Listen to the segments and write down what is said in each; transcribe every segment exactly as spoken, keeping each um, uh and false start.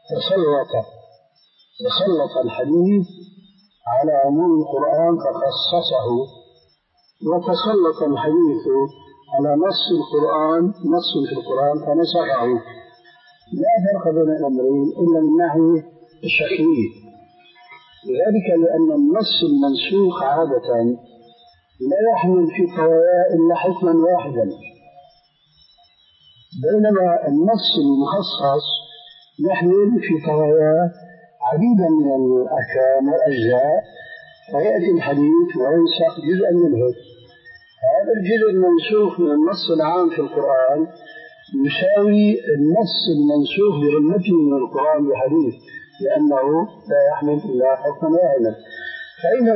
تسلط تسلط الحديث على عموم القرآن فخصصه، وتسلط الحديث على نص القرآن نص في القرآن فنسخه. لا فرق بين الأمرين إلا من ناحية الشكلية، وذلك لأن النص المنسوخ عادة لا يحمل في طواياه إلا حكما واحدا، بينما النص المخصص يحمل في طواياه عديدا من الأحكام والأجزاء، فيأتي الحديث وينسخ جزءا منه. هذا الجزء المنسوخ من النص العام في القرآن يساوي النص المنسوخ برمته من القرآن بحديث، لأنه لا يحمل إلا حكما واحدا. فإذا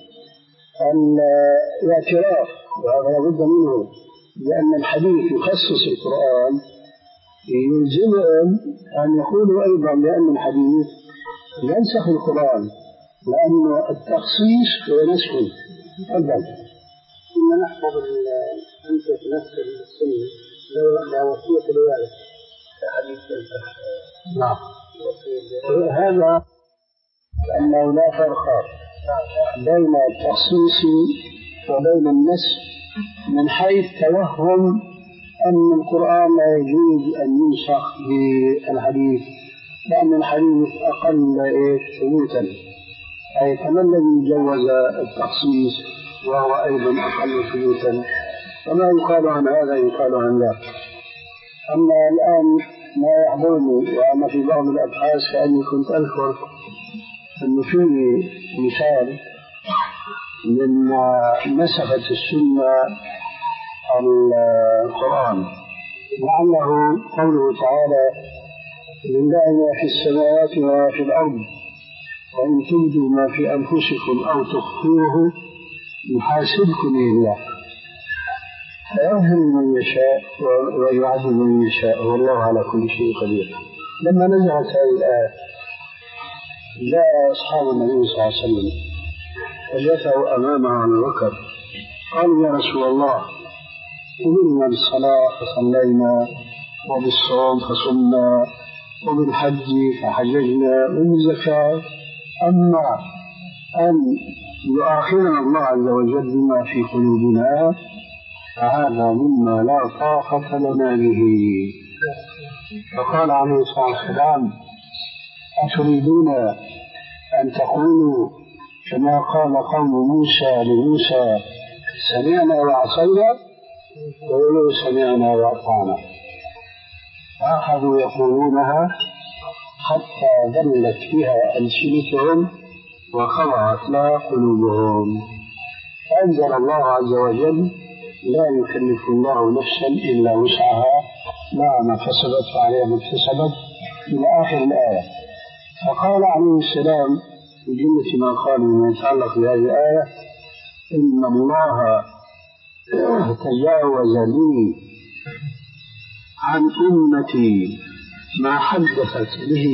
الاعتراف، وهذا لابد منه، لأن الحديث يخصص القرآن يلزمهم أن يقولوا أيضا بأن الحديث ينسخ القرآن، لأن التخصيص هو نسخ. تفضل. كنا نحفظ أمثلة نفس السنة لا وصية الوالد كحديث نعم. هذا لأنه لا فرق بين التخصيص وبين النسخ من حيث توهم أن القرآن لا يجوز أن ينسخ بالحديث، لأن الحديث أقل ثبوتا، أي كما الذي جوز التخصيص وهو أيضا أقل ثبوتا، وما يقال عن هذا يقال عن ذاك. أما الآن ما يحضرني وأنا في بعض الأبحاث كأني كنت أذكر أنه فيه مثال من نسخة السنة القرآن، لعله قوله تعالى لله ما في السماوات وما في الأرض وإن تبدوا ما في أنفسكم أو تخفوه يحاسبكم الله فيغفر من يشاء ويعذب من يشاء والله على كل شيء قدير. لما نزلت هذه الآية جاء أصحاب النبي صلى الله عليه وسلم فجثوا أمامه أبو بكر قالوا يا رسول الله أمرنا بالصلاة فصلينا وبالصوم فصمنا وبالحج فحججنا وبالزكاة، أما أن يؤاخذنا الله عز وجل بما في قلوبنا فهذا مما لا طاقة لنا به. فقال عليه الصلاة والسلام أتريدون أن تقولوا كما قال قوم موسى لموسى سمعنا وعصينا، قولوا سمعنا وأطعنا. فأخذوا يقولونها حتى ذلت بها ألسنتهم وخضعت لها قلوبهم، فأنزل الله عز وجل لا يكلف الله نفسا إلا وسعها لها ما كسبت وعليها ما اكتسبت إلى آخر الآية. فقال عليه السلام في جملة ما قال مما يتعلق بهذه الآية إن الله تجاوز لي عن أمتي ما حدثت به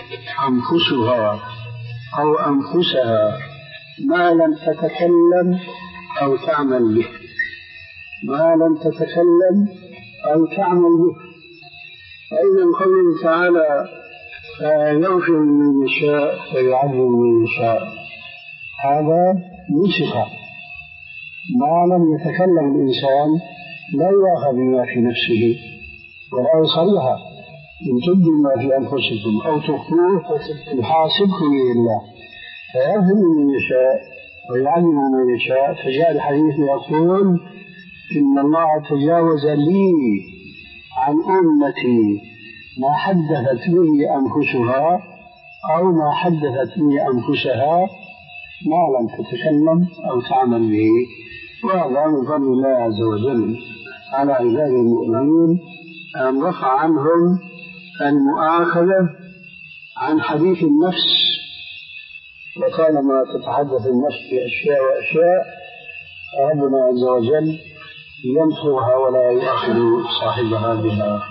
أنفسها أو أنفسها ما لم تتكلم أو تعمل به، ما لم تتكلم أو تعمل به. فإذا قوله تعالى يغفر من يشاء ويعذب من يشاء، هذا نسخ. ما لم يتكلم الإنسان لا يؤاخذ بما في نفسه ولا يصلها، إن تبدوا ما في أنفسكم أو تخفوه يحاسبكم به الله فيغفر من يشاء ويعذب من يشاء. فجاء الحديث يقول إن الله تجاوز لي عن أمتي ما حدثت به أنفسها أو ما حدثت به أنفسها ما لم تتكلم أو تعمل به. وهذا من فضل الله عز وجل على عباده المؤمنين أن رفع عنهم المؤاخذة عن حديث النفس، وطالما تتحدث النفس بأشياء وأشياء ربنا عز وجل يمحوها ولا يؤاخذ صاحبها بها.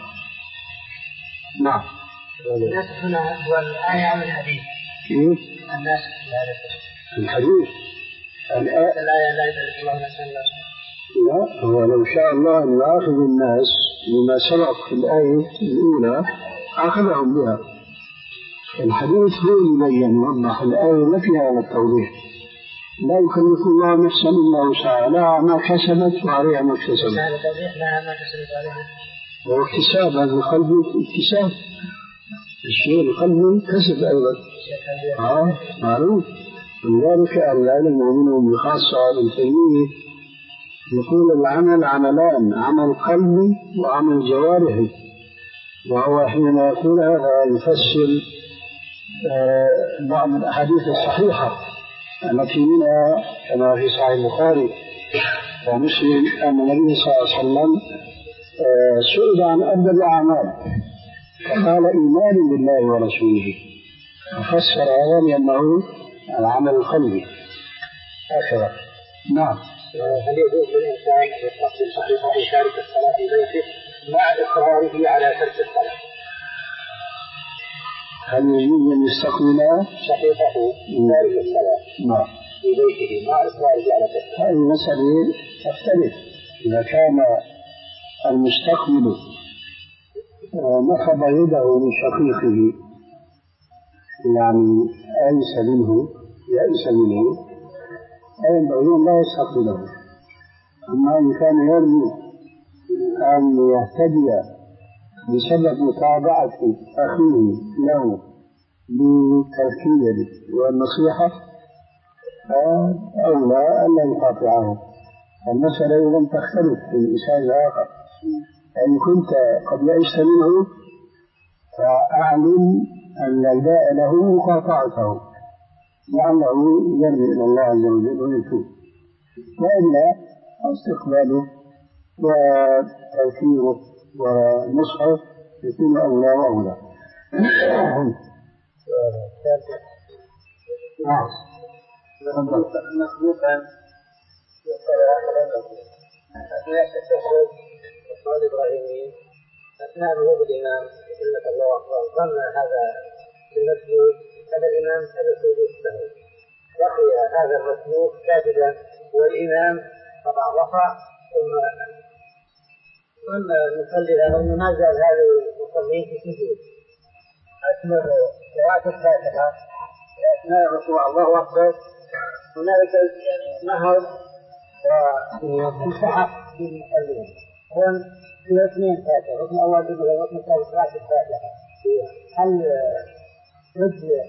نعم. النسخ هنا هو الآية عن الحديث. كيف؟ النسخ الحديث. الآية لا يدرك الله نفسا. لا، هو لو شاء الله أن يؤاخذ الناس بما سبق في الآية الأولى أخذهم بها، الحديث هو اللي يبين وضح الآية ما فيها التوضيح. لا يكلف الله نفسا إلا وسعها، لا ما كسبت وعليها ما اكتسبت. هذا توضيح لا ما كسبت عليها. واكتساب هذا القلب اكتساب الشيء القلب كسب أيضا. آه معروف. ولذلك العلم منهم بخاصة ابن تيمية يقول العمل عملان، عمل قلبي وعمل جوارحي. وهو حينما يقول هذا يفسر آه بعض الأحاديث الصحيحة التي منها كما في صحيح البخاري ومسلم أن النبي صلى الله عليه وسلم آه سئل عن أفضل الأعمال فقال إيمان بالله ورسوله، ففسر هذا بأنه العمل القلبي هكذا. نعم. هل يجوز للإنسان أن يستقبل صحيفة يشارك الصلاة في بيته مع إصراره على ترك الصلاة؟ هل يجوز أن يستقبل صحيفة يشارك الصلاة نعم في بيته مع إصراره على ترك الصلاة؟ هذه المسألة تختلف. إذا كان المستقبل نفض يده من شقيقه يعني أيس منه يأس منه فينبغي أن لا يستقبله. أما إن كان يرجو أن يهتدي بسبب متابعة أخيه له بالتذكير والنصيحة فأولى أن لا يقاطعه. المسألة إذا تختلف في الإنسان الآخر. إن كنت قد يئست منه فأعلم أن لا داء له مقاطعته لعله يرجع إلى الله عز وجل ويتوب، وإلا استقباله وتوفيره ونصحه يكون أولى وأولى. مخلوقا أثناء التشهد والصلاة الإبراهيمية أثناء وجود الإمام سنة الله أكبر ظن هذا المسجود هذا الإمام هذا سجود له، بقي هذا المسلوك ساجدا والإمام طبعا رفع ثم ثم نصلي له ما زال هذا المصلين في سجود أثناء قراءة الفاتحة أثناء ركوع الله أكبر هنالك نهض وانسحب في المصلين. هون في اثنين فاتحة ركن أول بدء وركن ثالث قراءة الفاتحة. هل يجزئ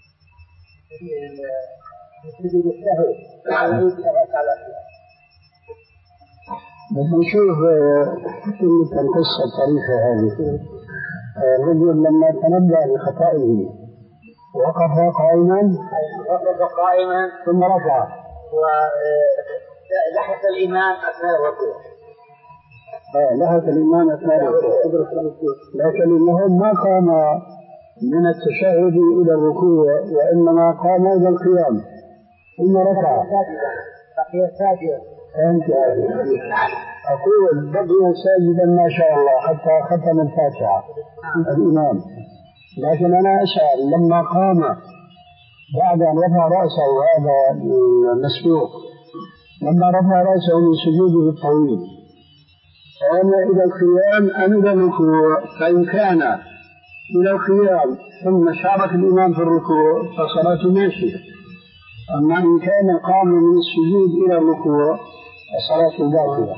سجود السهو على عيد الركعة الأخيرة؟ نشوف كل القصة الطريفة هذه. الرجل لما تنبأ بخطئه وقف قائما وقف قائما ثم رفع ولحق الإمام أثناء الركوع. آه لحق الإمام أثناء الركوع، لكن إنهم ما قام من التشهد إلى الركوع وإنما قام إلى القيام ثم رفع. بقي ساجدا. أنت أقول بقي ساجدا ما شاء الله حتى ختم الفاتحة الإمام، لكن أنا أسأل لما قام بعد أن رفع رأسه هذا المسبوق لما رفع رأسه من سجوده الطويل قام إلى القيام أم إلى الركوع؟ فإن كان إلى القيام ثم شارك الإمام في الركوع فصلاته ماشية، أما إن كان قام من السجود إلى الركوع فصلاته باطلة.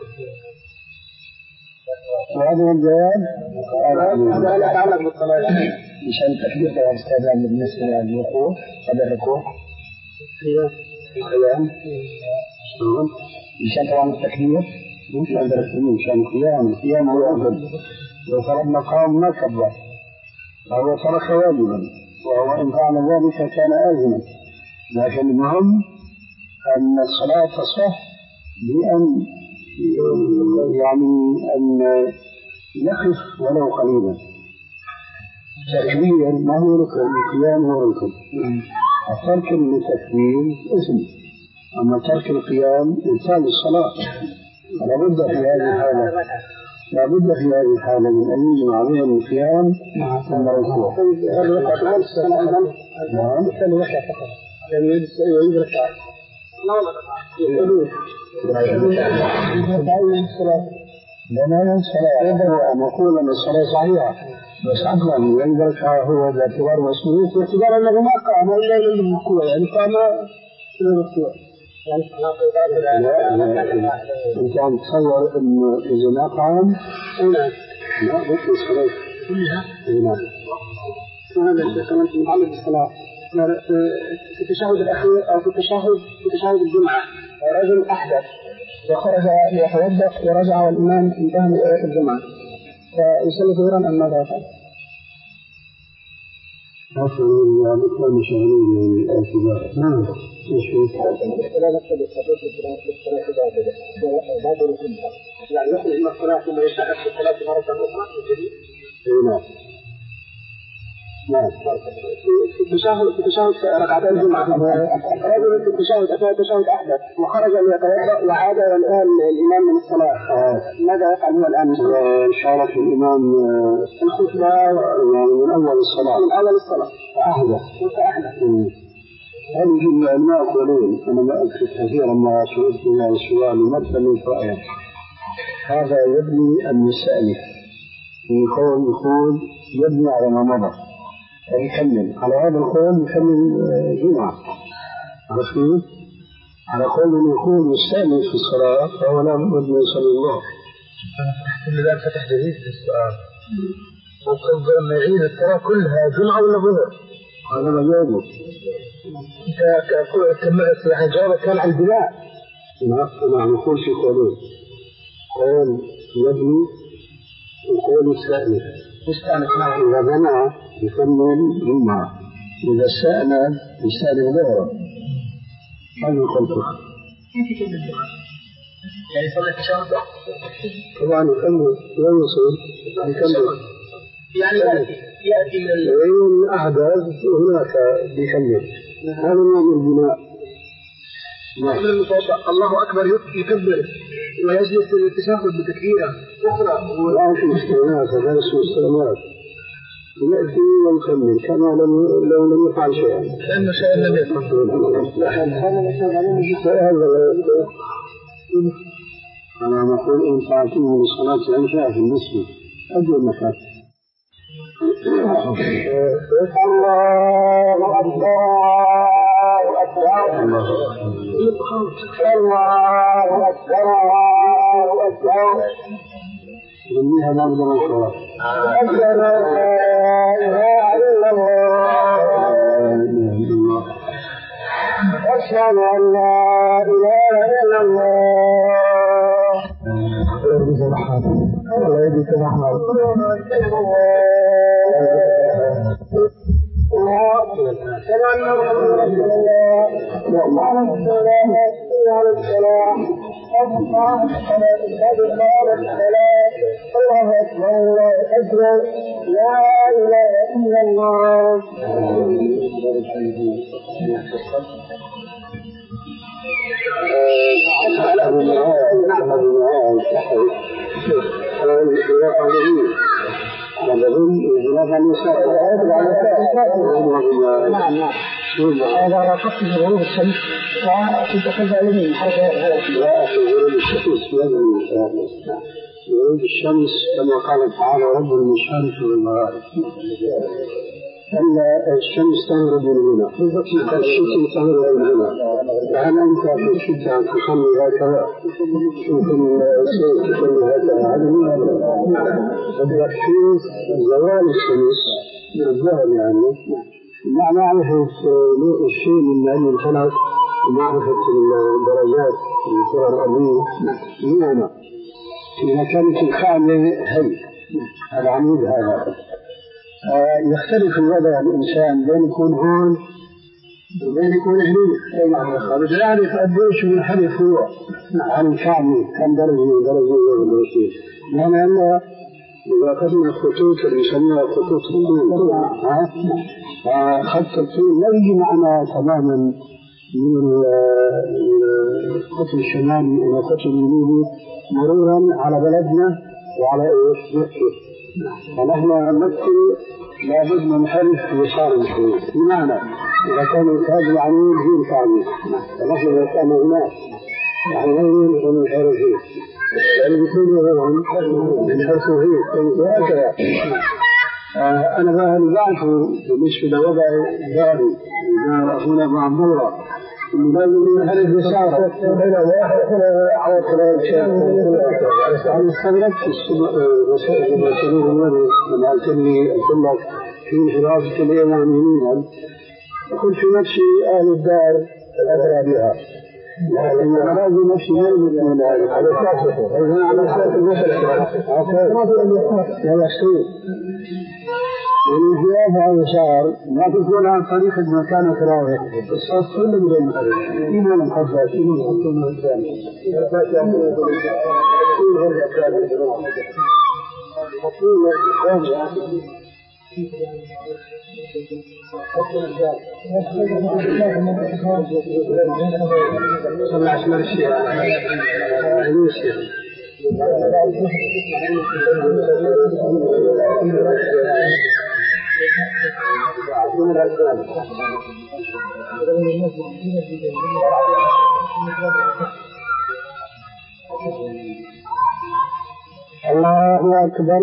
وهذا الجواب هذا لا يتعلق بالصلاة مشان تكبير الاستاذان بالنسبة للوقوف قبل الركوع في القيام شلون؟ مشان طبعا التكبير مش عند الركوع مشان القيام. القيام هو أفضل. لو فرضنا قام ما كبر فهو ترك واجبا، وهو إن فعل ذلك كان آثما، لكن المهم أن الصلاة تصح بأن يعني أن يقف ولو قليلا. تكبير ما هو ركن، القيام هو ركن. الترك للتكبير اسم، أما ترك القيام إبطال الصلاة. فلا بد في هذه الحالة لا بد في هذه الحالة من أن يجمع بين القيام ثم الركوع. لا لا الصلاة أن يقول أن الصلاة صحيحة بس عقلا ينظر هو باعتبار مسؤولية باعتبار أنه ما قام إلا للركوع يعني قام للركوع. لا لا أنت عم تصور إنه إذا ما قام لا لا بطل الصلاة كلها. نعم. وهذا الشيء كمان متعلق بالصلاة. في التشهد الأخير أو في التشهد في تشهد الجمعة رجل أحدث وخرج ليتوضأ ورجع والإمام انتهى من صلاة الجمعة فيصلي ظهرا أم ماذا يفعل؟ أصلا مثل مشاهدين من الاعتبار. نعم. لا نقصد الصلاة يعني يخرج من الصلاة ثم يشتغل في الصلاة مرة أخرى من جديد. نعم. نعم. في التشهد في التشهد ركعتي الجمعة رجل في التشهد أثناء التشهد أحدث وخرج ليتوضأ وعاد والآن الإمام من الصلاة ماذا يفعل هو الآن؟ شارك الإمام الخطبة يعني من أول الصلاة من أول الصلاة فأحدث فأحدث. هذه العلماء يقولون أنا ما أكثر كثيرا ما سئلت إلى السؤال مثل من رأيه هذا يبني المستأنف يقول يقول يبني على ما مضى يكمل على هذا القول يكمل جمعة عرفتوا؟ على قول يكون مستأنف في الصلاة فهو لا بد من يصلي الله. أحسن الآن فتح جديد للسؤال وقلت لما يعيد الصلاة كلها جمعة ولا ظهر؟ هذا ما جاوبه. أنت كملت يعني جوابك كان عن البناء. نعم يقول في قولين قول يبني وقول يستأنف. يستأنف معه إذا بنى يكمل جمعة إذا استأنف يستأنف ظهرا. هذا قلته. كيف يكمل الجمعة؟ يعني صلى التشهد طبعا يكمل وين يصير؟ يكمل يعني يأتي من الأحداث هناك بيكمل. هذا نوع من البناء. قبل المتوضأ الله أكبر يكبر ويجلس للتشهد بتكبيرة أخرى والآن في استئناف هذا اسمه استئناف يأتي ويكمل كما لم لو لم يفعل شيئا لأن شيئا لم يفعل. أنا نقول إن تعطيه لصلاة العشاء في المسجد أجل مكان. الله أكبر الله أكبر الله أكبر يسميها نبض الصلاة. أشهد أن لا إله إلا الله أشهد أن لا إله إلا الله يهديك الرحمن الله يهديك الرحمن أشهد أن محمدا رسول الله على الصلاة على الصلاة الله أكبر الله أكبر لا إله إلا الله. أبو معاذ أبو معاذ قال خلاف عليه وبظن خلاف النساء نعم نعم هذا رقص غروب الشمس وكنت أخذ علمي حاجة لا أخي غروب الشمس غروب الشمس كما قال تعالى رب المشارق والمغارب أن الشمس تغرب من هنا الشتاء تغرب من هنا فهل أنت في الشتاء تصلي هكذا شوف الصيف تصلي هكذا هذا من هذا الشمس زوال الشمس من الظهر يعني مع معرفة الشيء من علم الفلك ومعرفة الدرجات في الكرة الأرضية هنا إذا كانت الكعبة هي العمود هذا يختلف الوضع الإنسان بين يكون هون وبين يكون هناك أي خارج يعرف قديش منحرف هو عن الكعبة كم درجة درجة درجة لأن إذا أخذنا الخطوط اللي يسموها خطوط الطول خط الطول لا يجي معنا تماما من القطب الشمالي إلى القطب الجنوبي مرورا على بلدنا وعلى إيش مكة فنحن نمثل لابد منحرف في يسار الخطوط بمعنى إذا كان هذا العمود هي الكعبة فنحن إذا كان هناك يعني غير منحرفين يعني بيكونوا غيرهم ينحرفوا فيه وهكذا آه أنا بعرف بالنسبة لوضع داري هنا مع عبد الله إنه لازم نحرك بسارة هنا على كلام شيخ أنا استغربت رسائل رسائل النبي لما قلت لي قلت لك في انحرافة الإماميين قلت في نفسي أهل الدار أدرى بها لكن أراضي نفسي غير مثل ذلك على أساسه إذا على أساس المسألة لا يصير والانحراف هذا صار ما تكون عن طريق المكان كراهية الصوت كله من المحرك إيه ولا محبة إيه ولا محبة الثاني إيه غير الأكاد مطلوب الثاني صلى عشان الشيء عيني الشيء الله أكبر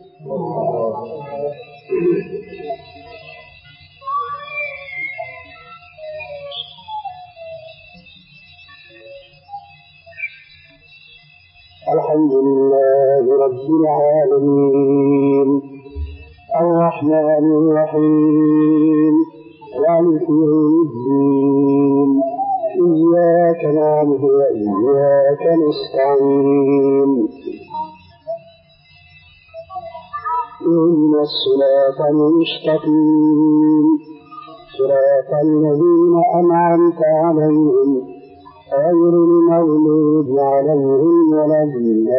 الحمد لله رب العالمين الرحمن الرحيم مالك يوم الدين إياك نعبد وإياك نستعين اهدنا الصراط المستقيم صراط الذين أنعمت عليهم غير المغضوب عليهم ولا الضالين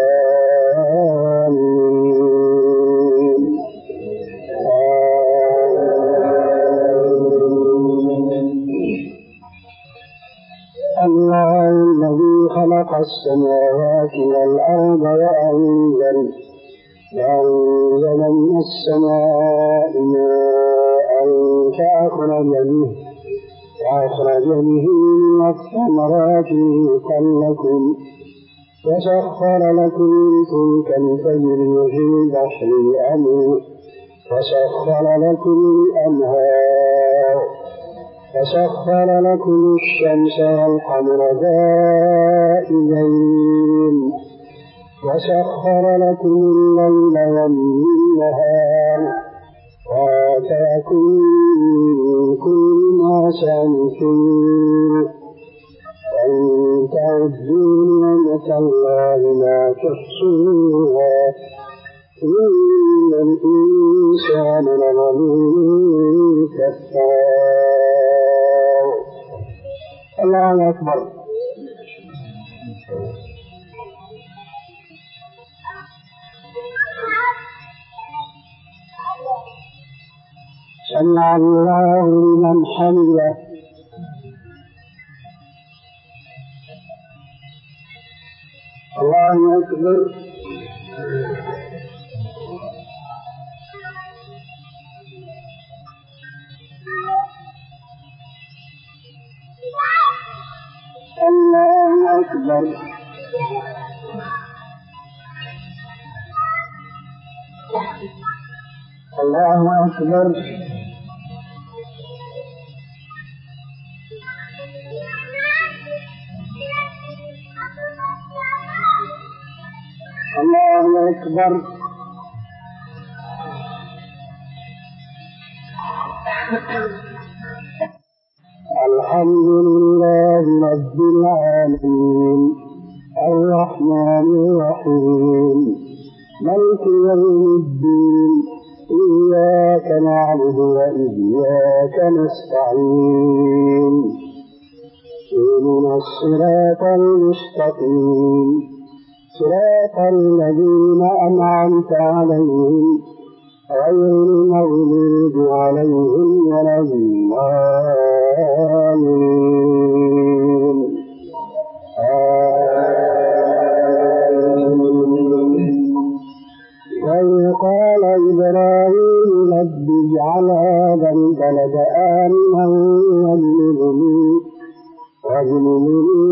الله الذي خلق السماوات والأرض وأنزل وأنزل من السماء ماء فأخرج به وأخرج به من الثمرات رزقا لكم وسخر لكم الفلك لتجري في البحر بأمره وسخر لكم الأنهار وسخر لكم الشمس والقمر دائبين وسخر لكم الليل والنهار وآتاكم من كل ما سألتم وإن تعدوا نعمة الله لا تحصوها إن الإنسان لظلوم كفار. الله أكبر. سمع الله لمن حمده. الله أكبر. الله أكبر. الله أكبر. الله أكبر. الحمد لله رب العالمين الرحمن الرحيم مالك يوم الدين إياك نعبد وإياك نستعين اهدنا الصراط المستقيم صراط الذين أنعمت عليهم غير المغضوب عليهم ولا الضالين. وإذ قال إبراهيم رب اجعل هذا البلد آمنا واجنبني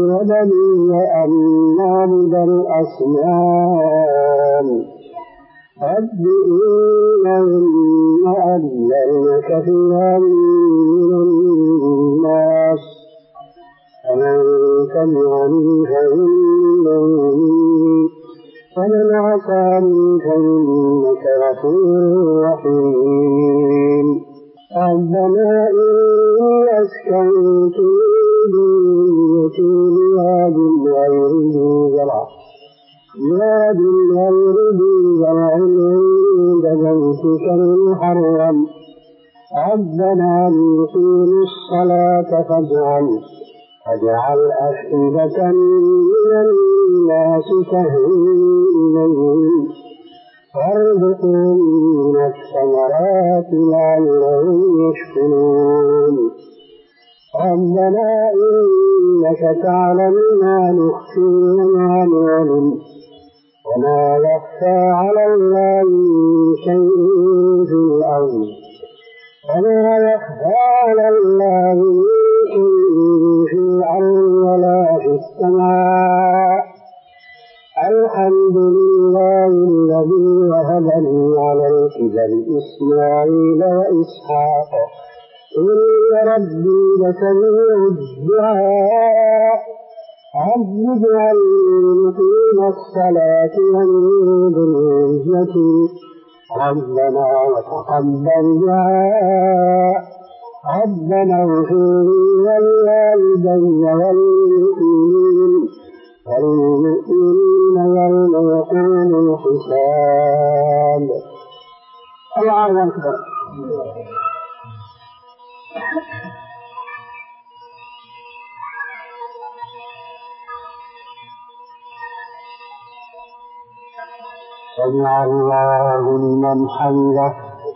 وبني أن نعبد الأصنام رب إنهن أضللن كثيرا من الناس فمن تبعني فإنه ومن عصاني فإنك غفور رحيم ربنا إني أسكنت ذريتي بواد غير ذي زرع بواد غير ذي زرع عند بيتك المحرم ربنا ليقيموا الصلاة فاجعل فاجعل أفئدة من الناس تهوي إليهم وارزقهم من الثمرات لعلهم يشكرون ربنا إنك تعلم ما نخفي وما نعلن وما يخفى على الله من شيء في الأرض وما يخفى على الله من شيء في الأرض ولا في السماء الحمد لله الذي وهب لي على الكبر إسماعيل وإسحاق إن ربي لسميع الدعاء رب اجعلني مقيم الصلاة ومن ذريتي ربنا وتقبل دعاء ربنا اغفر لي ولوالدي والمؤمنين والمؤمنين يوم يقوم الحساب. الله أكبر. سمع الله لمن حمده.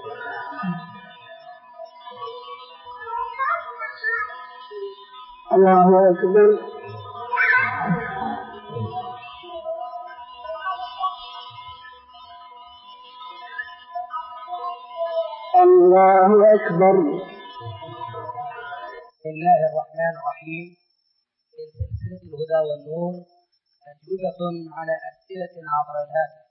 الله أكبر. الله أكبر. بسم الله الرحمن الرحيم. من سلسلة الهدى والنور أجوبة على أسئلة عبر الهاتف.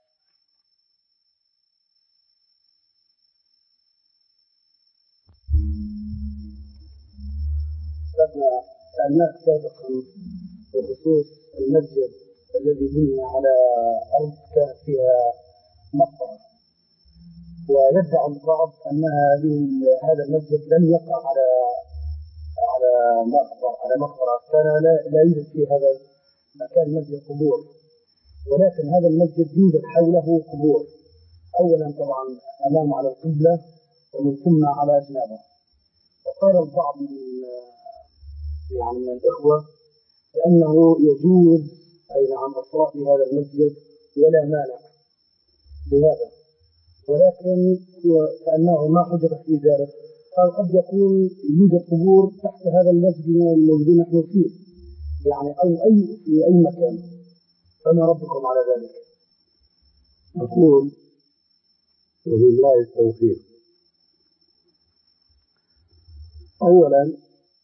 سألناك سابقا بخصوص المسجد الذي بني على أرض كانت فيها مقبرة، ويدعي البعض أن هذا المسجد لم يقع على على مقبرة على مقبرة كان لا, لا يوجد في هذا المكان مسجد قبور، ولكن هذا المسجد يوجد حوله قبور، أولا طبعا أمام على القبلة ومن ثم على جنابه. وقال البعض من يعني من الإخوة بأنه يجوز أي نعم الصلاة في هذا المسجد ولا مانع بهذا، ولكن كأنه ما حجة في ذلك، قال قد يكون يوجد قبور تحت هذا المسجد الذي نحن فيه يعني أو أي في أي مكان، فما ربكم على ذلك؟ أقول وبالله التوفيق. أولا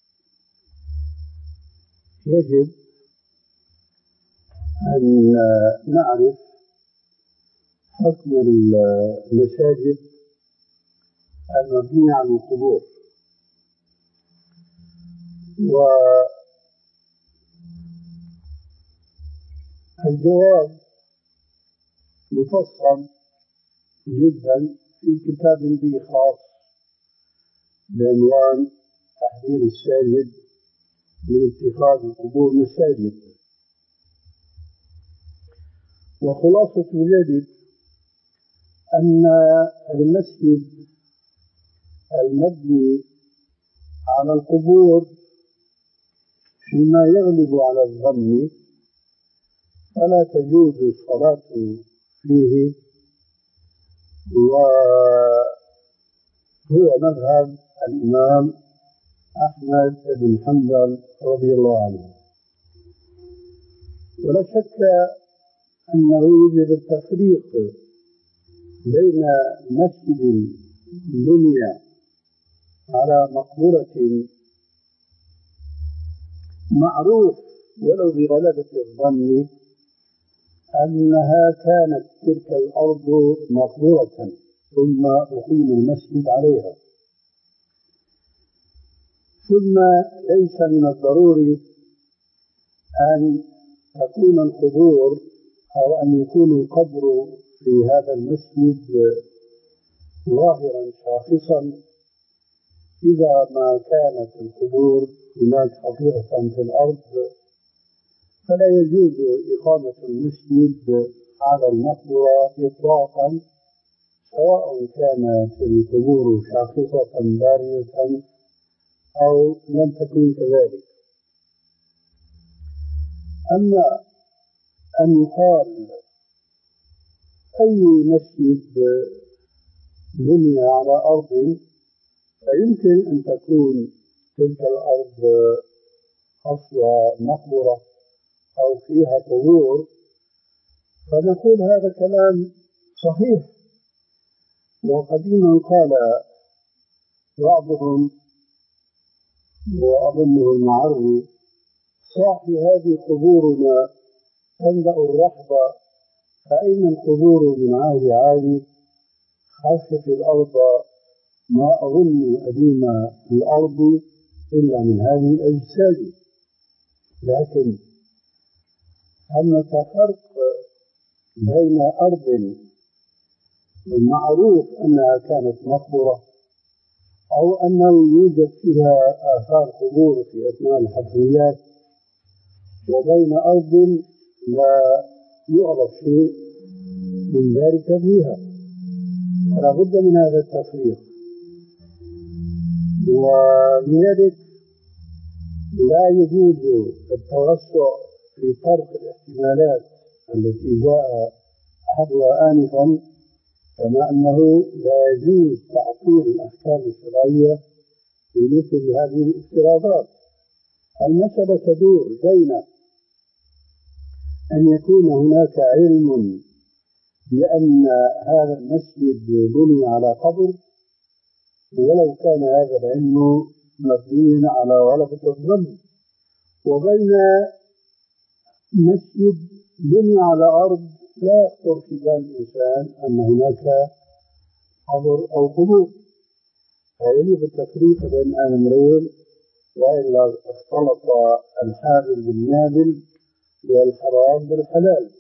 يجب أن نعرف حكم المساجد المبنية على القبور، والجواب مفصل جدا في كتاب لي خاص بعنوان تحذير الساجد من اتخاذ القبور مساجد. وخلاصة ذلك أن المسجد المبني على القبور فيما يغلب على الظن فلا تجوز الصلاة فيه، وهو مذهب الإمام أحمد بن حنبل رضي الله عنه. ولا شك أنه يجب التفريق بين مسجد بني على مقبرة معروف ولو بغلبة الظن أنها كانت تلك الأرض مقبورة ثم أقيم المسجد عليها. ثم ليس من الضروري أن تكون القبور أو أن يكون القبر في هذا المسجد ظاهرا شاخصا إذا ما كانت القبور هناك حقيقة في الأرض، فلا يجوز إقامة المسجد على المقبرة إطلاقا، سواء كانت القبور شاخصة بارزة أو لم تكن كذلك. أما أن يقال أي مسجد بني على أرض فيمكن أن تكون تلك الأرض أصلها مقبرة أو فيها قبور، فنقول هذا كلام صحيح. وقديما قال بعضهم وأظنه المعري: صاحي هذه قبورنا تملأ الرحب، فأين القبور من عهد عالي؟ خسف الأرض ما أظن أديم الأرض إلا من هذه الأجساد. لكن ثمة فرق بين أرض معروف أنها كانت مقبرة أو أنه يوجد فيها آثار قبور في أثناء الحفريات، وبين أرض لا يعرف شيء من ذلك فيها. فلا بد من هذا التفريق. ولذلك لا يجوز التوسع في طرق الاحتمالات التي جاء أحدها آنفا، كما أنه لا يجوز تعطيل الأحكام الشرعية في مثل هذه الافتراضات. المسألة تدور بين أن يكون هناك علم بأن هذا المسجد بني على قبر، ولو كان هذا العلم مبنيا على غلبة الظن، وبين مسجد بني على أرض لا يخطر في بال الإنسان أن هناك قبر أو قبور. فيجب التفريق بين الأمرين، وإلا اختلط الحابل بالنابل والحرام بالحلال.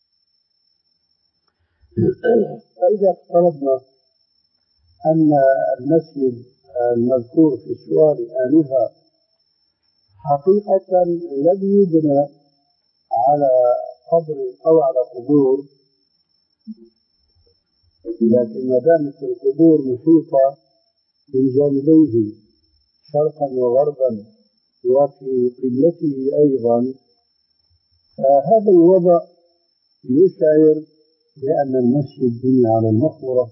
فإذا افترضنا أن المسجد المذكور في السؤال آنفا حقيقة لم يبنى على قبر أو على قبور، لكن ما دامت القبور محيطة من جانبيه شرقا وغربا وفي قبلته أيضا، فهذا الوضع يشعر بأن المسجد بني على المقبرة.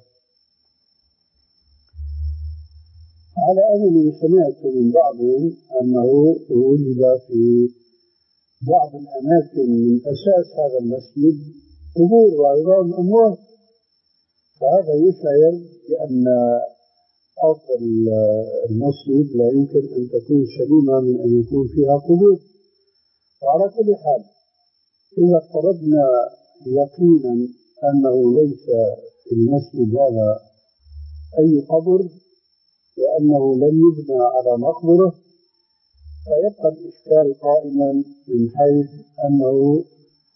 على أنني سمعت من بعضهم أنه وجد في بعض الأماكن من أساس هذا المسجد قبور وأيضا أموات، فهذا يشعر بأن أرض المسجد لا يمكن أن تكون سليمة من أن يكون فيها قبور. وعلى كل حال إذا افترضنا يقينا أنه ليس في المسجد هذا أي قبر وأنه لم يبنى على مقبرة، فيبقى الإشكال قائما من حيث أنه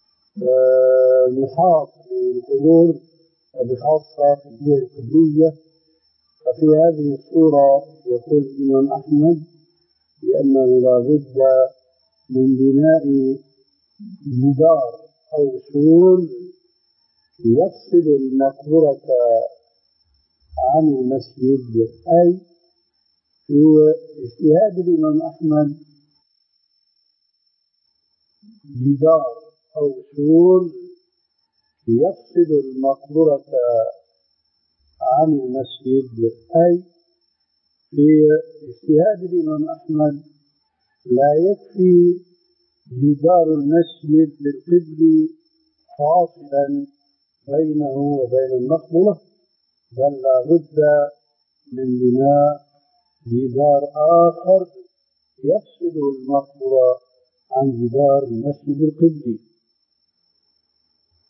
محاط بالقبور وبخاصة في الجهة القبلية. ففي هذه الصورة يقول الإمام أحمد بأنه لا بد من بناء جدار أو سور يفصل المقبرة عن المسجد، أي في اجتهاد الإمام أحمد جدار أو سور يفصل المقبرة عن المسجد، أي في اجتهاد الإمام أحمد لا يكفي جدار المسجد للقبل فاصلا بينه وبين المقبرة، بل لا بد من بناء جدار آخر يفصل المقبرة عن جدار المسجد القبلي.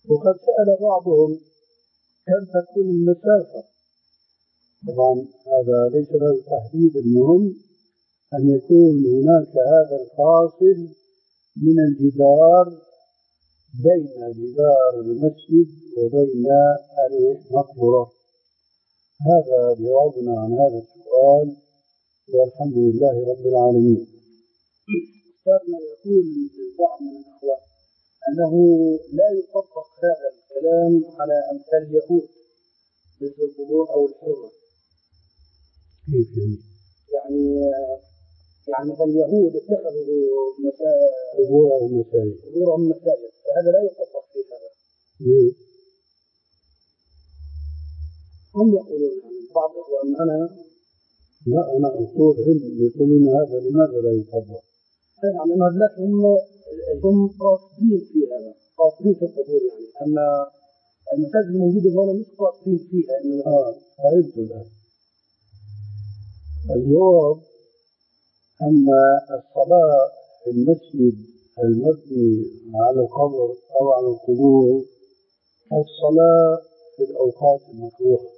وقد سأل بعضهم كم تكون المسافة. طبعا هذا ليس له تحديد، المهم أن يكون هناك هذا الفاصل من الجدار بين جدار المسجد وبين المقبرة. هذا جوابنا عن هذا السؤال، والحمد لله رب العالمين. أستاذنا يقول البعض من الأخوة أنه لا يطبق هذا الكلام على أمثال اليهود مثل القبور أو الحرة. كيف يعني؟ يعني يعني مثل اليهود اتخذوا قبور أو مساجد قبورهم مساجد، فهذا لا يطبق في هذا. ليه؟ هم يقولون يعني بعض الأخوة أنا لا أنا أقول هم يقولون هذا، لماذا لا يطبق؟ يعني هم هم قاصدين في هذا، قاصدين في القبور يعني، أما المساجد الموجودة هنا مش قاصدين فيها. إنه آه فهمت الآن. الجواب أن الصلاة في المسجد المبني على القبر أو على القبور الصلاة في الأوقات المكروهة.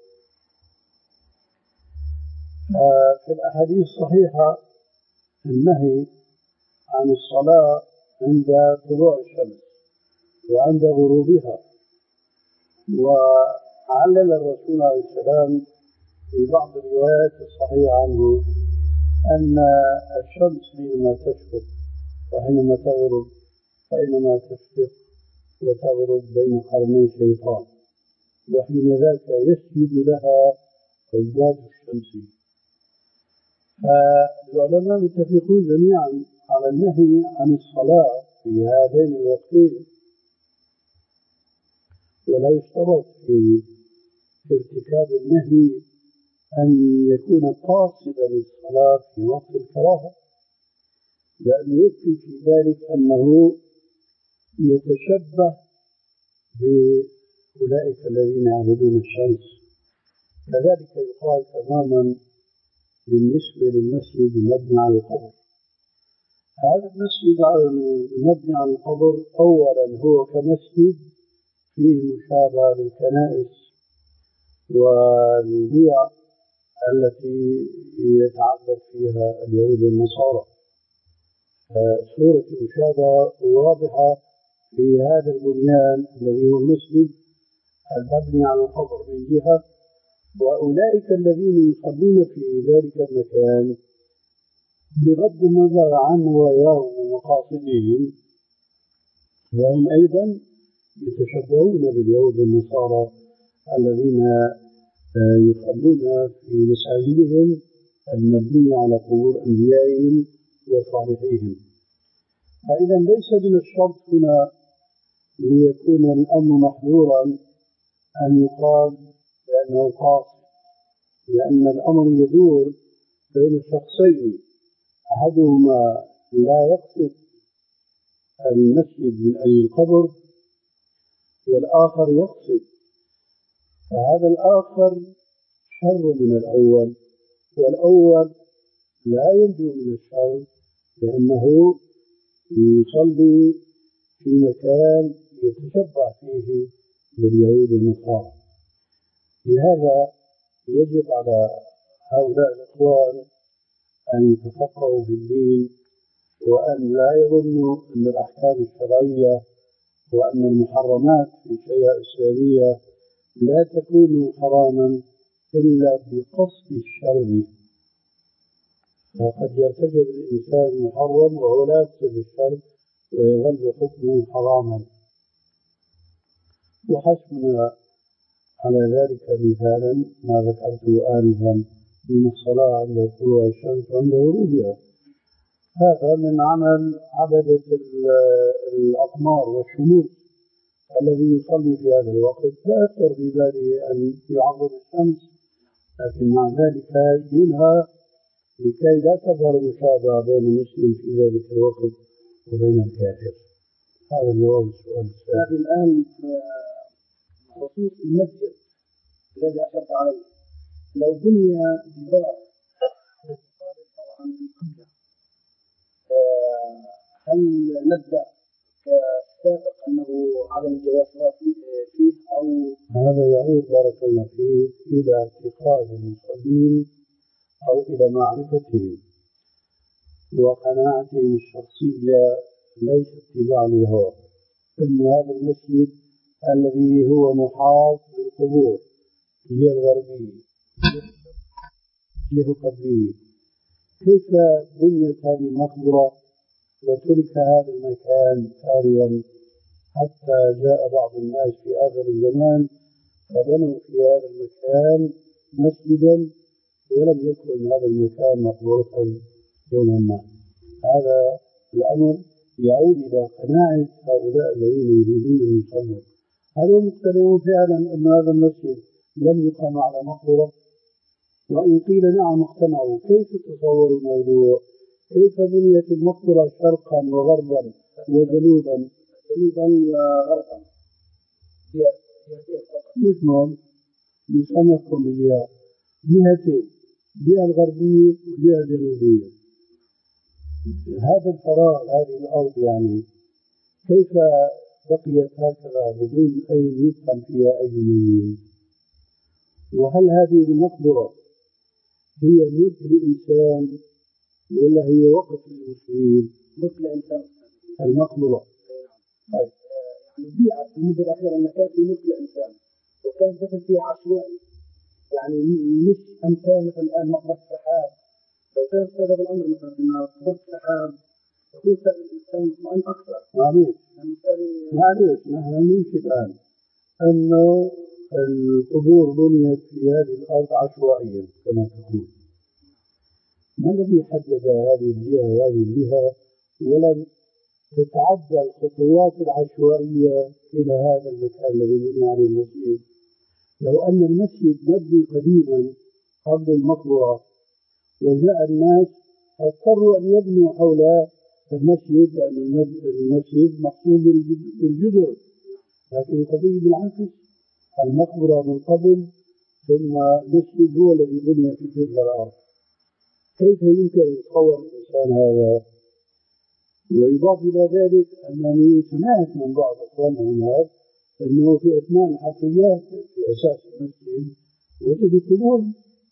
في الأحاديث الصحيحة النهي عن الصلاة عند طلوع الشمس وعند غروبها، وعلل الرسول عليه السلام في بعض الروايات الصحيحة عنه أن الشمس حينما تشرق وحينما تغرب فإنما تشرق وتغرب بين قرني شيطان، وحين ذاك يسجد لها عباد الشمس. فالعلماء متفقون جميعا على النهي عن الصلاة في هذين الوقتين، ولا يشترط في ارتكاب النهي أن يكون قاصدا للصلاة في وقت الكراهة، لأنه يكفي في ذلك أنه يتشبه بأولئك الذين يعبدون الشمس. كذلك يقال تماما بالنسبة للمسجد المبني على القبر. هذا المسجد المبني على القبر أولا هو كمسجد فيه مشابه للكنائس والبيع التي يتعبد فيها اليهود والنصارى. صورة المشابهة واضحة في هذا البنيان الذي هو المسجد المبني على القبر من جهة، وأولئك الذين يصلون في ذلك المكان بغض النظر عن هواياهم ومقاصدهم وهم أيضا يتشبهون باليهود والنصارى الذين يصلون في مساجدهم المبنية على قبور أنبيائهم وصالحيهم. فإذا ليس من الشرط هنا ليكون الأمر محظورا أن يقال بأنه قاصد، لأن الأمر يدور بين شخصين، أحدهما لا يقصد المسجد من أي القبر والآخر يقصد، فهذا الآخر شر من الأول، والأول لا ينجو من الشر لأنه يصلي في مكان يتشبه فيه باليهود والنصارى. لهذا يجب على هؤلاء الإخوان أن يتفقهوا في الدين، وأن لا يظنوا أن الأحكام الشرعية وأن المحرمات في الشريعة الإسلامية لا تكون حراما إلا بقصد الشر. فقد يرتكب الإنسان المحرم وهو لا يقصد الشر ويظل حكمه حراما. وحسبنا على ذلك مثالا ما ذكرته آنفا من الصلاة عند طلوع الشمس وعند غروبها. هذا من عمل عبدة الأقمار والشموس الذي يصلي في هذا الوقت لا يخطر في باله أن يعظم الشمس، لكن مع ذلك ينهى لكي لا تظهر مشابهة بين المسلم في ذلك الوقت وبين الكافر. هذا جواب السؤال الثاني. الآن بخصوص المسجد الذي أشرت عليه، لو بني جدار عن القبلة هل نبدأ كسابق أنه عدم الجواز يعود بارك الله فيك إلى اعتقاد المصلين أو إلى معرفتهم وقناعتهم الشخصية، ليس اتباع للهوى، أن هذا المسجد الذي هو محاط بالقبور هي الغربية هي القبرية، كيف بنيت هذه المقبرة وترك هذا المكان فارغا حتى جاء بعض الناس في آخر الزمان فبنوا في هذا المكان مسجدا ولم يكن هذا المكان مقبرة يوما ما. هذا الأمر يعود إلى قناعة هؤلاء الذين يريدون أن يصلوا. هل هم مقتنعون فعلا أن هذا المسجد لم يقام على مقبرة؟ وإن قيل نعم اقتنعوا، كيف تصوروا الموضوع؟ كيف بنيت المقبرة شرقا وغربا وجنوبا جنوبا وغربا؟ مش مهم، نسمعكم بجهة جهتين، جهة الغربية وجهة جنوبية. هذا الفراغ، هذه الأرض يعني كيف بقيت هكذا بدون أن يدخل فيها أي ميت؟ وهل هذه المقبرة هي ملك لإنسان ولا هي وقف للمسلمين؟ ملك لإنسان المقبرة. طيب يعني بيعت في المدة الأخيرة أن كان في ملك لإنسان وكان دخل فيها عشوائي، يعني مش أمثال مثلا الآن مقبرة السحاب. لو كان سبب الأمر مثلا أن مقبرة السحاب يكون سبب الإنسان مطمئن أكثر. معليش معليش نحن نمشي الآن أنه القبور بنيت في هذه الأرض عشوائيا كما تقول. ما الذي حدد هذه الجهة وهذه الجهة ولم تتعدى الخطوات العشوائية إلى هذا المكان الذي بني عليه المسجد؟ لو أن المسجد مبني قديما قبل المقبرة وجاء الناس اضطروا أن يبنوا حول المسجد، لأن المسجد مقصود بالجدر، لكن القضية بالعكس، المقبرة من قبل ثم المسجد هو الذي بني في تلك الأرض. كيف يمكن أن يتصور الإنسان هذا؟ ويضاف إلى ذلك أنني سمعت من بعض أخواننا هناك أنه في أثناء الحفريات في أساس المسجد وجدوا قبور.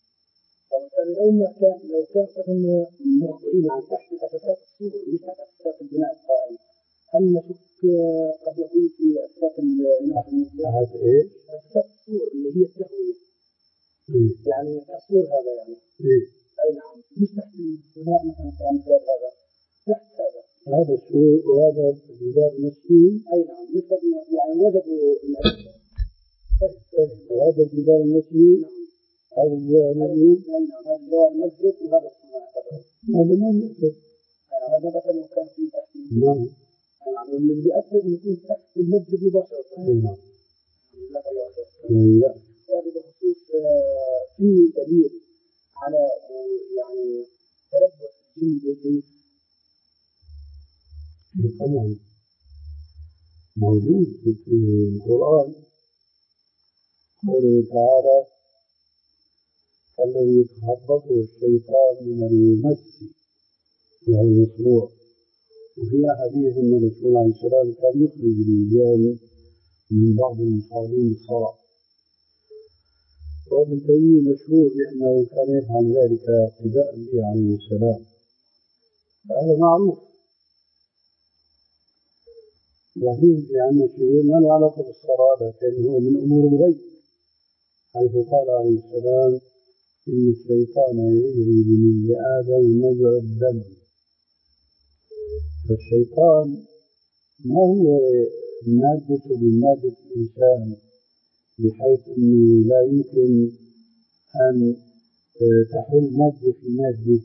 لو ما كان لو كانوا مرضعين عن تحت أساسات السور مش تحت أساسات البناء القائم، هل نشك قد يكون في أساسات البناء هذا إيه؟ أساسات السور اللي هي التهوية. إيه؟ يعني السور هذا يعني إيه؟ أي نعم، مش تحت البناء مثلا كأمثال هذا، تحت هذا هذا السور وهذا جدار المسجد. أي نعم، يعني وجدوا الأساسات. وهذا جدار المسجد. هذا جدار المسجد. هذا جدار المسجد وهذا هذا ما يؤثر. هذا مثلا كان في تحت. نعم. يعني اللي بيأثر يكون تحت المسجد مباشرة. نعم. ويا. هذا بخصوص في دليل على يعني تلبس الجن بالجن. طبعا موجود في القرآن، قوله تعالى الذي يتخبطه الشيطان من المس وهو المسموع. وفي حديث أن الرسول عليه السلام كان يخرج الجان من بعض المصابين بالصرع، وابن تيمية مشهور بأنه كان يفعل ذلك اقتداء به عليه السلام، هذا معروف. وبعدين في عندنا شيء ما له علاقة بالصلاة لكن هو من أمور الغيب، حيث قال عليه السلام إن الشيطان يجري من ابن آدم مجرى الدم. فالشيطان ما هو مادته من مادة الإنسان بحيث أنه لا يمكن أن تحل مادة في مادة،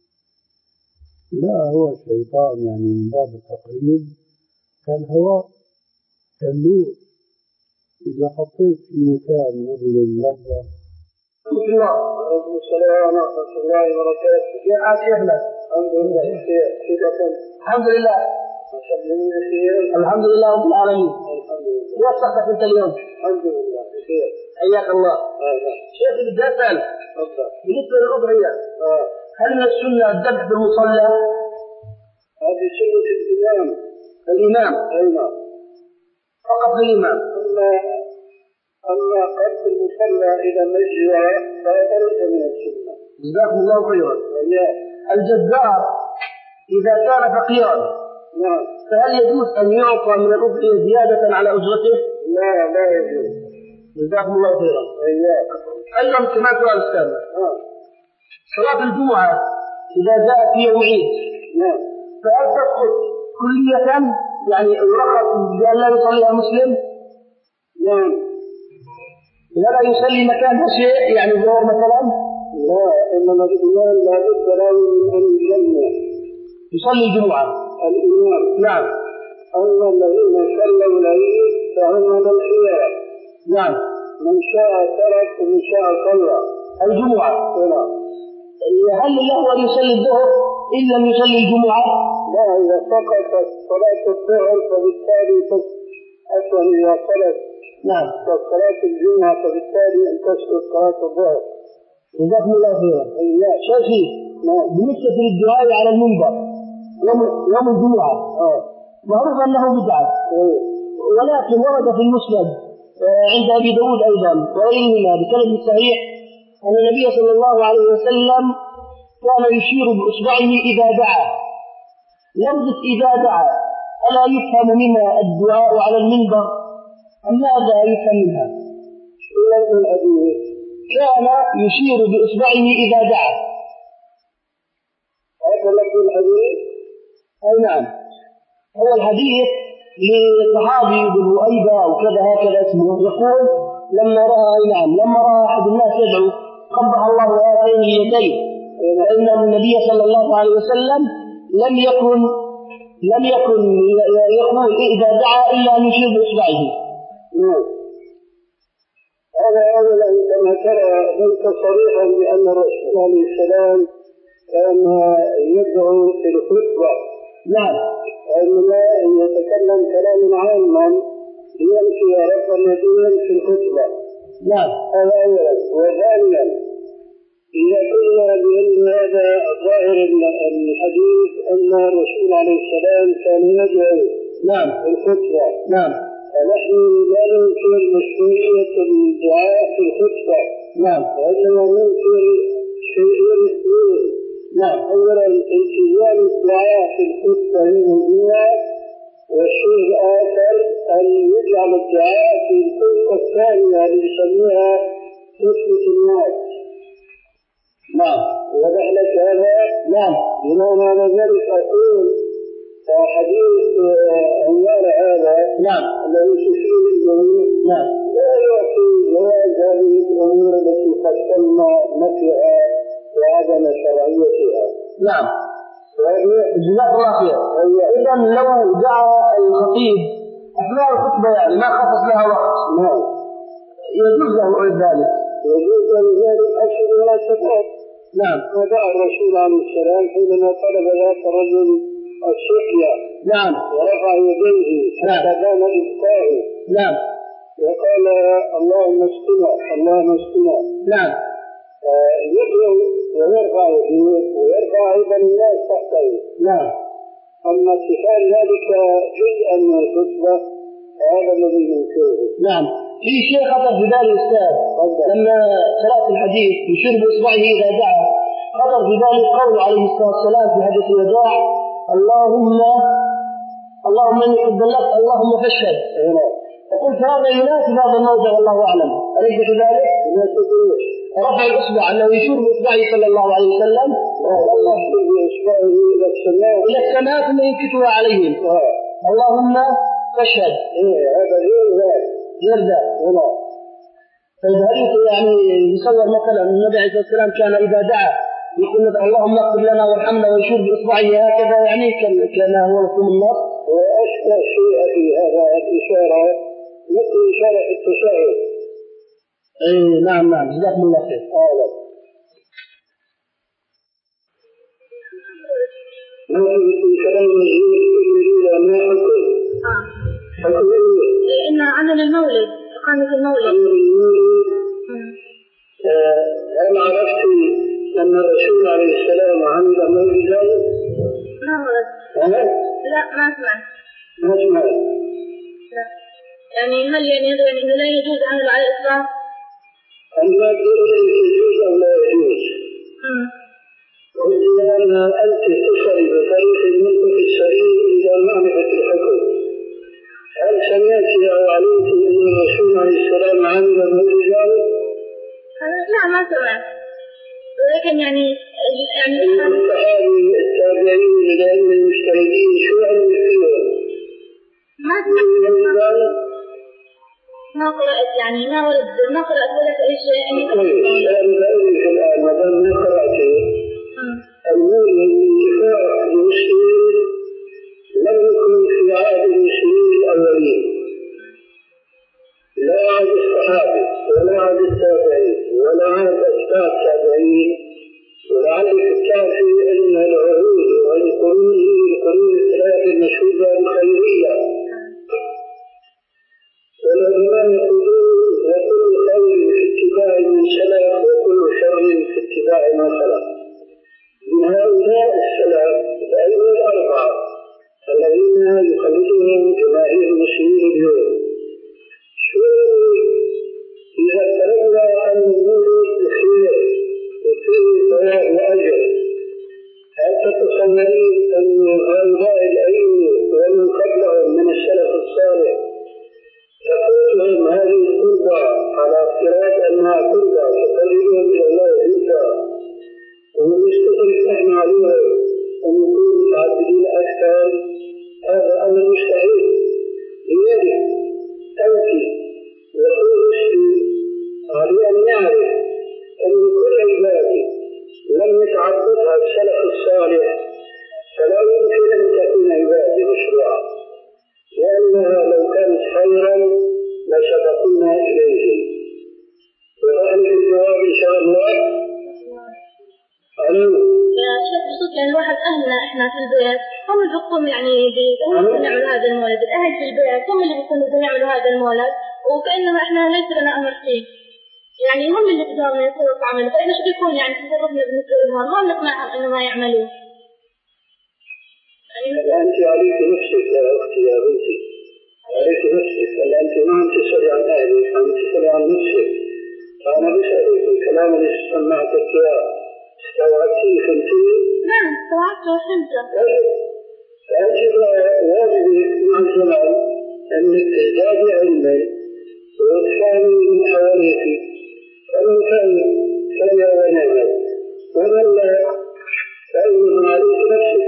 لا، هو الشيطان يعني من باب التقريب كالهواء كالنور، إذا حطيت في مكان مظلم لحظة. بسم الله. وعليكم السلام ورحمة الله وبركاته. يا شيخنا. الحمد لله. كيف أنت؟ الحمد لله. الحمد لله رب العالمين. كيف صحتك أنت اليوم؟ الحمد لله بخير. حياك الله. شيخ بدي أسأل بالنسبة للأضحية هل من السنة الذبح بالمصلى؟ هذه سنة الإمام. الإمام. أي نعم. فقط للإمام. أما أما قد المصلى إذا مجرى فهذا ليس من السنة. جزاكم الله خيرا. الجزار إذا كان فقيرا نعم فهل يجوز أن يعطى من الأضحية زيادة على أجرته؟ لا لا يجوز. جزاكم الله خيرا. أيضا كما سؤال أستاذ صلاة الجمعة إذا جاءت في يوم عيد نعم فهل تسقط كلية يعني يرخص بأن لا يصليها مسلم؟ نعم ولا يصلي مكانها شيء يعني ظهر مثلا؟ لا إنما الإمام لا بد له من أن يجمع يصلي الجمعة الإمام. نعم. أما الذين صلوا العيد فهم الخيار. نعم. من شاء ترك ومن شاء صلى الجمعة. نعم. هل له أن يصلي الظهر إن لم يصلي الجمعة؟ لا إذا سقطت صلاة الظهر فبالتالي أصلا إذا صلت نعم صلاة الجمعة فبالتالي أن تسقط صلاة الظهر. جزاكم الله خيرا. شيخي نعم بالنسبة للدعاء على المنبر يوم يوم الجمعة آه. معروف أنه بدعة إيه. ولكن ورد في المسند عند أبي داود أيضا وغيرهما بسند صحيح أن النبي صلى الله عليه وسلم كان يشير بإصبعه إذا دعا. لفظة إذا دعا ألا يفهم منها الدعاء على المنبر أم ماذا يفهم منها؟ كان يشير بإصبعه إذا دعا. هذا لفظ الحديث؟ أي نعم هو الحديث لصحابي بن رؤيبة أو كذا هكذا اسمه يقول لما رأى نعم لما رأى أحد الناس يدعو قبح الله هاتين اليدين فإن النبي صلى الله عليه وسلم لم يكن لم يكن يقول إذا دعا إلا أن يشير بإصبعه. نعم هذا أولا كما ترى ليس صريحا بأن الرسول عليه السلام كان يدعو في الخطبة. نعم وإنما يتكلم كلاما عاما ليمشي رب الذين في الخطبة. نعم هذا أولا. وثانيا إذا قلنا بأن هذا ظاهر الحديث أن الرسول عليه السلام كان يدعو نعم في الخطبة نعم فنحن لا ننكر مشروعية الدعاء في الخطبة. نعم وإنما ننكر شيئين اثنين. نعم أولا التزام الدعاء في الخطبة يوم الجمعة والشيء الآخر أن يجعل الدعاء في الخطبة الثانية اللي يسميها خطبة الناس. نعم ونحن هذا نعم بناء على ذلك أقول حديث عمار هذا نعم الذي تشير إليه نعم لا يعطي جواز هذه الأمور التي فصلنا نفيها وعدم شرعيتها. نعم جزاك الله خير. إذا لو دعا الخطيب أثناء الخطبة يعني ما خصص لها وقت نعم يجوز له ذلك. يجوز ذلك أشهر المناسبات. نعم ودعا الرسول عليه السلام حينما طلب ذاك الرجل السقيا نعم ورفع يديه حتى بان إفتاءه نعم وقال اللهم اسقنا اللهم اسقنا. نعم يدعو ويرفع يديه ويرفع أيضا الناس تحته. نعم أما اتخاذ ذلك جزءا من الخطبة هذا الذي ننكره. نعم في شيء خطر في بالي أستاذ لما قرأت الحديث يشير بإصبعه إذا دعا خطر في بالي قول عليه الصلاة والسلام في حديث الوداع اللهم اللهم إني قد بلغت اللهم فاشهد. فقلت هذا يناسب هذا الموضع والله أعلم أليس كذلك؟ يناسب رفع الإصبع أنه يشير بإصبعه صلى الله عليه وسلم الله يشير بإصبعه إلى السماء إلى السماء ثم ينكتها عليهم اللهم فاشهد. هذا غير ذلك غير ذلك. طيب هل يعني يصور مثلا النبي عليه الصلاة والسلام كان إذا دعا يقول اللهم اغفر لنا وارحمنا ويشير بإصبعه هكذا يعني كان هو مفهوم النص؟ وأشبه شيء في هذا الإشارة مثل إشارة التشهد. أي نعم نعم جزاكم الله خير. أهلا. نحن في كلام الجيل ما أقول. أقول إن عمل المولد إقامة المولد. عمل المولد. هل عرفت أن الرسول عليه السلام عمل مولدا؟ ما ورد. لا لا ما سمعت. ما سمعت. لا. يعني هل يعني هذا يعني إنه لا يجوز عمله على الإطلاق؟ أما يجوز أو لا يجوز؟ قلت أن أنت تصلي بطريق المنطق السليم إلى معرفة الحكم. هل سمعت أو علمت أن الرسول عليه السلام عمل مثل ذلك؟ لا ما سمعت، ولكن يعني يعني الصحابي التابعين للعلم المجتهدين شو عملوا فيهم؟ ما سمعت، ما قرأت يعني ما ورد ما قرأت ولا أي شيء. طيب الآن بأيك الآن ما دام ما قرأته المولد دفاع المسلمين لم يكن في عهد المسلمين الأولين، لا عهد الصحابة ولا عهد التابعين ولا عهد أتباع التابعين، ولعلك تعرف أن العهود والقرون القرون الثلاثة المشهودة بالخيرية، والعلماء يقولون وكل خير في اتباع من سلف وكل شر في اتباع من خلف. من هؤلاء السلف الأئمة الأربعة الذين يقلدهم جماهير المسلمين اليوم، إذا افترضنا أن المولد خير وفيه ثواب وأجر، هل تتصورين أن هؤلاء الأئمة ومن قبلهم من السلف الصالح تقولهم هذه القربة على افتراض أنها قربة تقربهم إلى الله جدا، ونستدرك نحن عليهم ونكون متعددين أكثر؟ هذا أمر مستحيل. لذلك أنت وكل مسلم عليه أن يعرف أن كل عبادة لم يتعبدها السلف الصالح فلا يمكن أن تكون عبادة مشروعة، لأنها لو كانت خيرا لسبقنا إليه. وذلك الجواب إن شاء الله. يا شيخ بصوت يعني الواحد أهلنا إحنا في البيت هم اللي بيقوموا يعني هم اللي بيعملوا هذا المولد، الأهل في البيت هم اللي بيكونوا بيعملوا هذا المولد، وكأنما إحنا ليس لنا أمر فيه، يعني هم اللي بدهم يصيروا يعملوا، فإحنا شو بيكون يعني تصرفنا بالنسبة لهم؟ ما نقنعهم إنه ما يعملوا. أنت عليك نفسك يا أختي يا بنتي، عليك نفسك، هل أنت ما عم تسألي عن أهلك، عم تسألي عن نفسك. فأنا بسألك الكلام اللي سمعتك يا استوعبتيه فهمتيه؟ نعم استوعبته وفهمته. فأنت واجبك مع الزمان أنك تزدادي علما وتفهمي من حواليك، فالمكان سمع ونعمل، ومن لا فإنما عليك نفسك.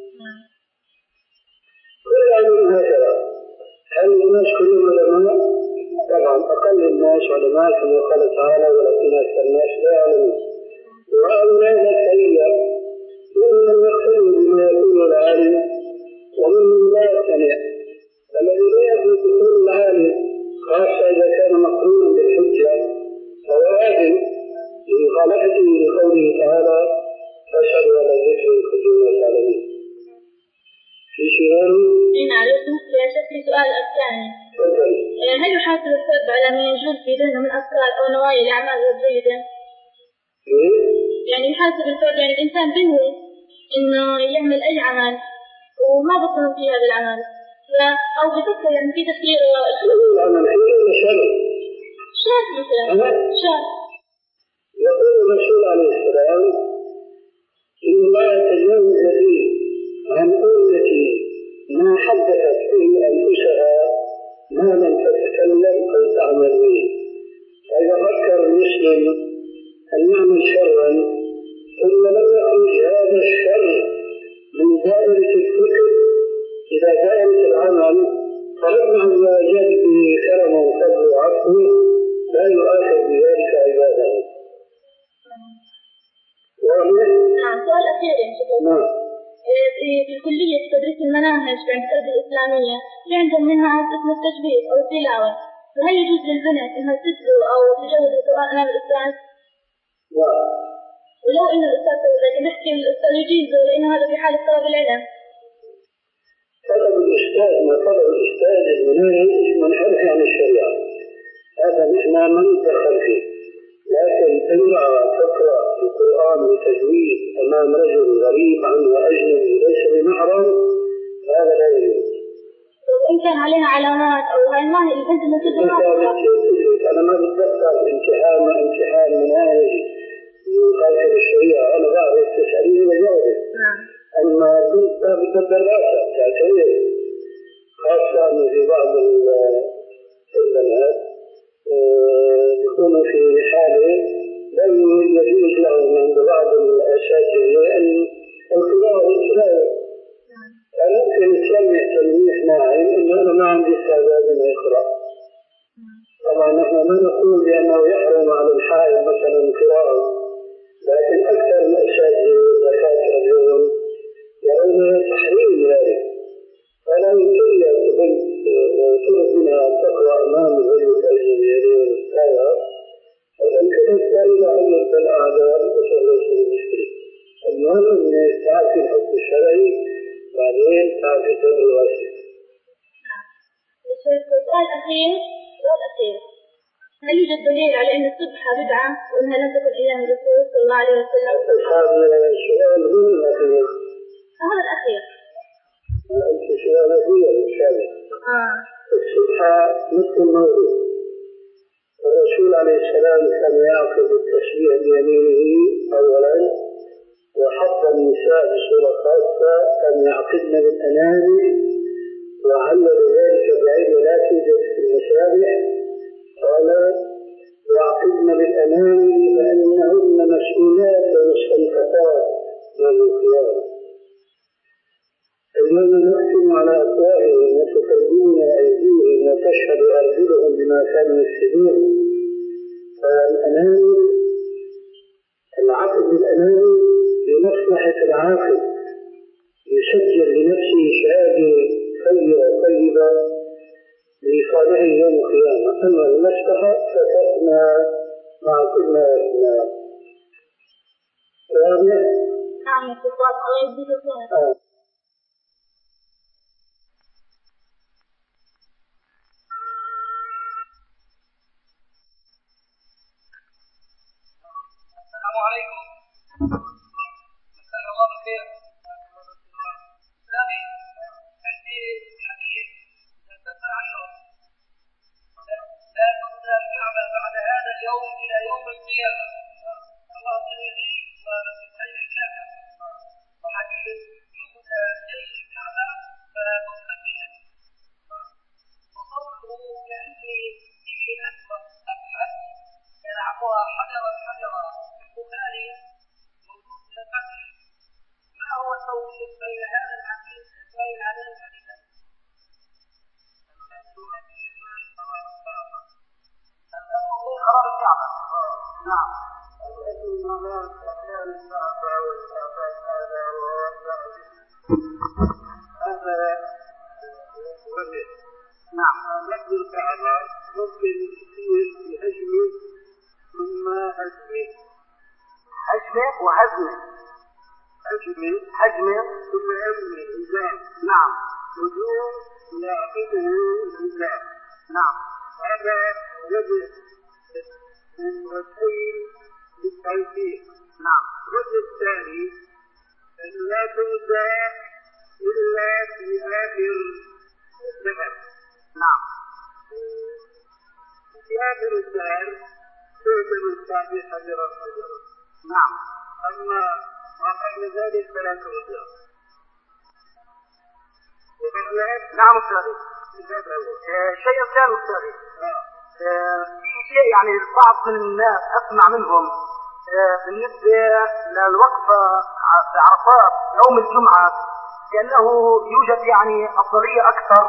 كل علم هكذا. هل الناس كلهم علماء؟ طبعا أقل الناس علماء كما قال تعالى ولكن أكثر الناس لا يعلمون. وهؤلاء الأكثرية ممن يقتدوا بما يقول العالم وممن لا يقتنع، الذي لا يقول بقول العالم خاصة إذا كان مقرونا بالحجة فهو آثم لمخالفته لقوله تعالى فاشهدوا على ذكر الخجول والعالمين. في شيئان؟ نعم يا شيخ في سؤال الثاني. هل يحاسب الفرد على ما يجوز في ذهنه من أفكار أو نوايا الأعمال الجيدة؟ يعني يحاسب الفرد يعني الإنسان بينوي إنه يعمل أي عمل وما بطل في هذا العمل، أو بفكر يعني في تفكير شر شر مثلا شر. يقول الرسول عليه السلام إن الله تجاوز لي عن أمتي ما حدثت به أنفسها ما لم تتكلم أو تعمل به. فإذا فكر المسلم أن يعمل شرا ثم لم يخرج هذا الشر من دائرة الفكر إذا دائرة العمل فرغم عن ما جاء به كرم وفضل وعفو لا يؤاخذ بذلك عباده. نعم سؤال أخير يا شيخ. نعم. في كلية تدريس المناهج في التربية الإسلامية في عندهم منها اسمه التجويد أو التلاوة، فهل يجوز للبنات إنها تتلو أو تجوز القرآن أمام الأستاذ؟ لا. ولو إن الأستاذ لكن يحكي الأستاذ يجيزه لأنه هذا في حالة طلب العلم. طلب الأستاذ ما طلب الأستاذ المناهج منحرف عن الشريعة، هذا نحن ما ندخل فيه، لكن تمنع تقرأ القرآن بتجويد أمام رجل غريب عنه وأجنبي ليس بمحرم هذا لا يجوز. وإن كان عليها علامات أو هاي ما هي البنت المفروض أنا ما بتذكر امتحان امتحان مناهج خارج الشريعة أنا بعرف تسأليني بجاوبك. أما كنت بالدراسة تعتبر خاصة في بعض البنات يكونوا في حالة لم يجوز لهم عند بعض الأساتذة أن القراءة والقراءة. فممكن تسمع تلميح ناعم إن أنا ما عندي استعداد أن أقرأ. طبعا نحن ما نقول بأنه يحرم على الحائل مثلا القراءة، لكن أكثر الأساتذة والدكاترة اليوم يرون تحريم ذلك. فلا يمكن أن تبنت وطلب منها أن تقرأ أمام الرجل الأجنبي والأستاذة، فيمكن السائلة أن يبقى الأعذار وتغلس المشكلة. المهم أن تعرف الحكم الشرعي بعدين تعرف الدم الواسع. السؤال الأخير السؤال الأخير هل يوجد دليل على أن السبحة بدعة وأنها لم تكن أيام الرسول صلى الله عليه وسلم؟ هذا السؤال هو الأخير. هذا الأخير. أنت سؤال هو الشامل. آه. السبحة مثل الموضوع. الرسول عليه السلام كان يعقد التسبيح بيمينه أولا، وحتى النساء بصورة خاصة كان يعقدن بالأنامل، وعلل ذلك بعين لا توجد في المسابح. قال يعقدن بالأنامل لأنهن مسؤولات ومستنكفات يوم القيامة. اليوم نختم على أفواههم وتكلمنا أيديهم وتشهد أرجلهم بما كانوا يكسبون. فالأنامل العقد بالأنامل لمصلحة العاقل، يسجل لنفسه شهادة خيرة طيبة لصالحه يوم القيامة. أما المصلحة فتأتنا مع كل ما يسمى. واضح؟ نعم يا شيخ الله يجزيك خير. السلام عليكم. مساء الله بالخير. سامي عندي حديث نتبع عنه: لا تبنى الكعبة بعد هذا اليوم إلى يوم القيامة. الله يهدي ويسهل الكعبة. وحديث يبنى جيش الكعبة فتخفيها. وقوله كأني به أسبق أبحث يلعبها حجرا حجرا في البخاري موجود في الفتح. ما هو التوفيق بين هذا الحديث بين هذين الحديثين؟ الأمر خراب الكعبة. نعم. هذا نعم. نحن الكعبة ممكن يصير بهجمه ثم هجمه هجمه وهزمه هجمه هجمه ثم هزمه إنزال. نعم. هجوم يعقده الإنزال. نعم. هذا وجه من وجهين للتوفيق. نعم. الوجه الثاني أن لا تنسى إلا في آخر الزمن. نعم. في آخر الزمن تؤتم التعبير حجرا حجرا. نعم. أما ما قبل ذلك فلا ترجع. نعم أستاذي. شيء ثاني أستاذي. في شيء يعني بعض من الناس أسمع منهم بالنسبة للوقفة في عرفات يوم الجمعة كأنه يوجد يعني أفضلية أكثر.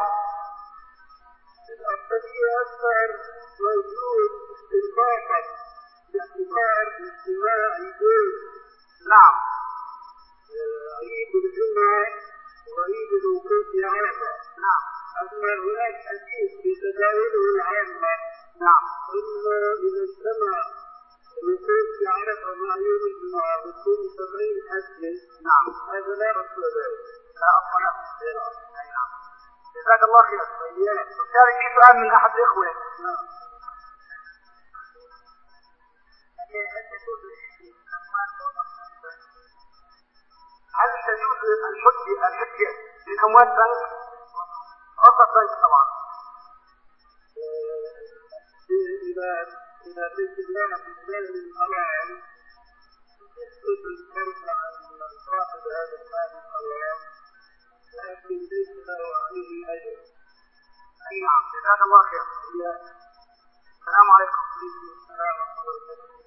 الأفضلية أكثر موجود في الباطن باعتبار اجتماع البيت. نعم. عيد الجمعة وعيد الوقوف في عرفة. نعم. أما هناك حديث بتداوله العامة. نعم. إلا إذا اجتمع الوقوف في عرفة مع يوم الجمعة بكل سبعين حسن. نعم. هذا لا أصل ذلك. لا أصل له. أي نعم. جزاك الله خير. أستاذ في سؤال من أحد الإخوة. نعم. هل تجوز الحج الحج من أموال بنك؟ موظف بنك طبعا. إذا إذا بيت الله في مال الحرام يسقط الفرق عن صاحب هذا المال الحرام، لكن ليس له عليه أجر. أي نعم، جزاك الله خير. السلام عليكم. السلام ورحمة الله وبركاته.